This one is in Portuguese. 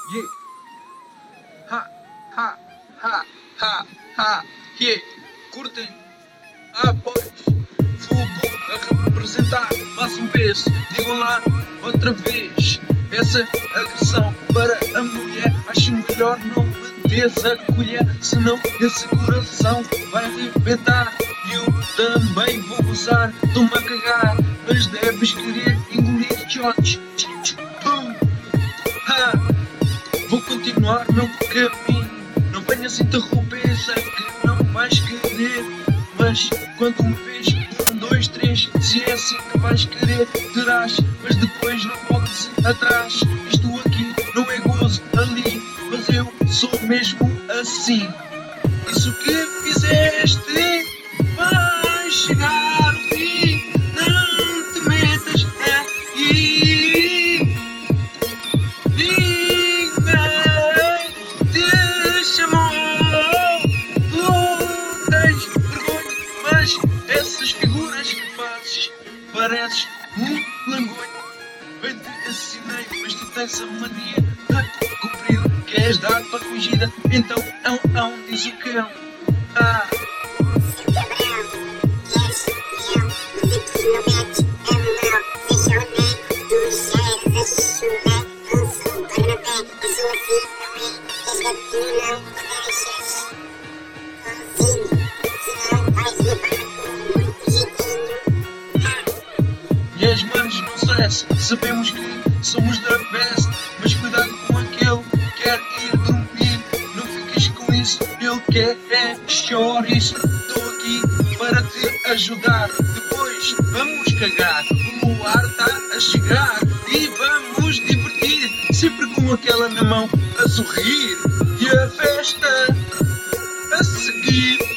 Yeah. Ha, ha, ha, ha, ha, yeah. Curtem? Ah, pois. Fogo a representar mais um vez. Digam lá outra vez. Essa agressão para a mulher. Acho melhor não meteres a colher, senão esse coração vai arrebentar. E eu também vou gozar. Estou-me a cagar, mas deves querer engolir shots. Vou continuar meu caminho. Não venhas interromper, sei que não vais querer. Mas quando me vês, 1, 2, 3, se é assim que vais querer, terás. Mas depois não voltes atrás. Isto aqui não é gozo ali, mas eu sou mesmo assim. Isso que fizeste vai chegar ao fim. Não te metas aí. Ninguém te chamou. Tu tens vergonha, mas essas figuras que fazes pareces um langonho. Bem te assinei, mas tu tens a mania de cumprir. Queres dar para fugida? Então diz o cão. E as manos não stress, sabemos que somos da best, mas cuidado com aquele que quer ir dormir. Não fiques com isso, ele quer chouriço. Estou aqui para te ajudar. Depois vamos cagar, o luar está a chegar. E vamos divertir, sempre com aquela na mão a sorrir. E a festa a seguir.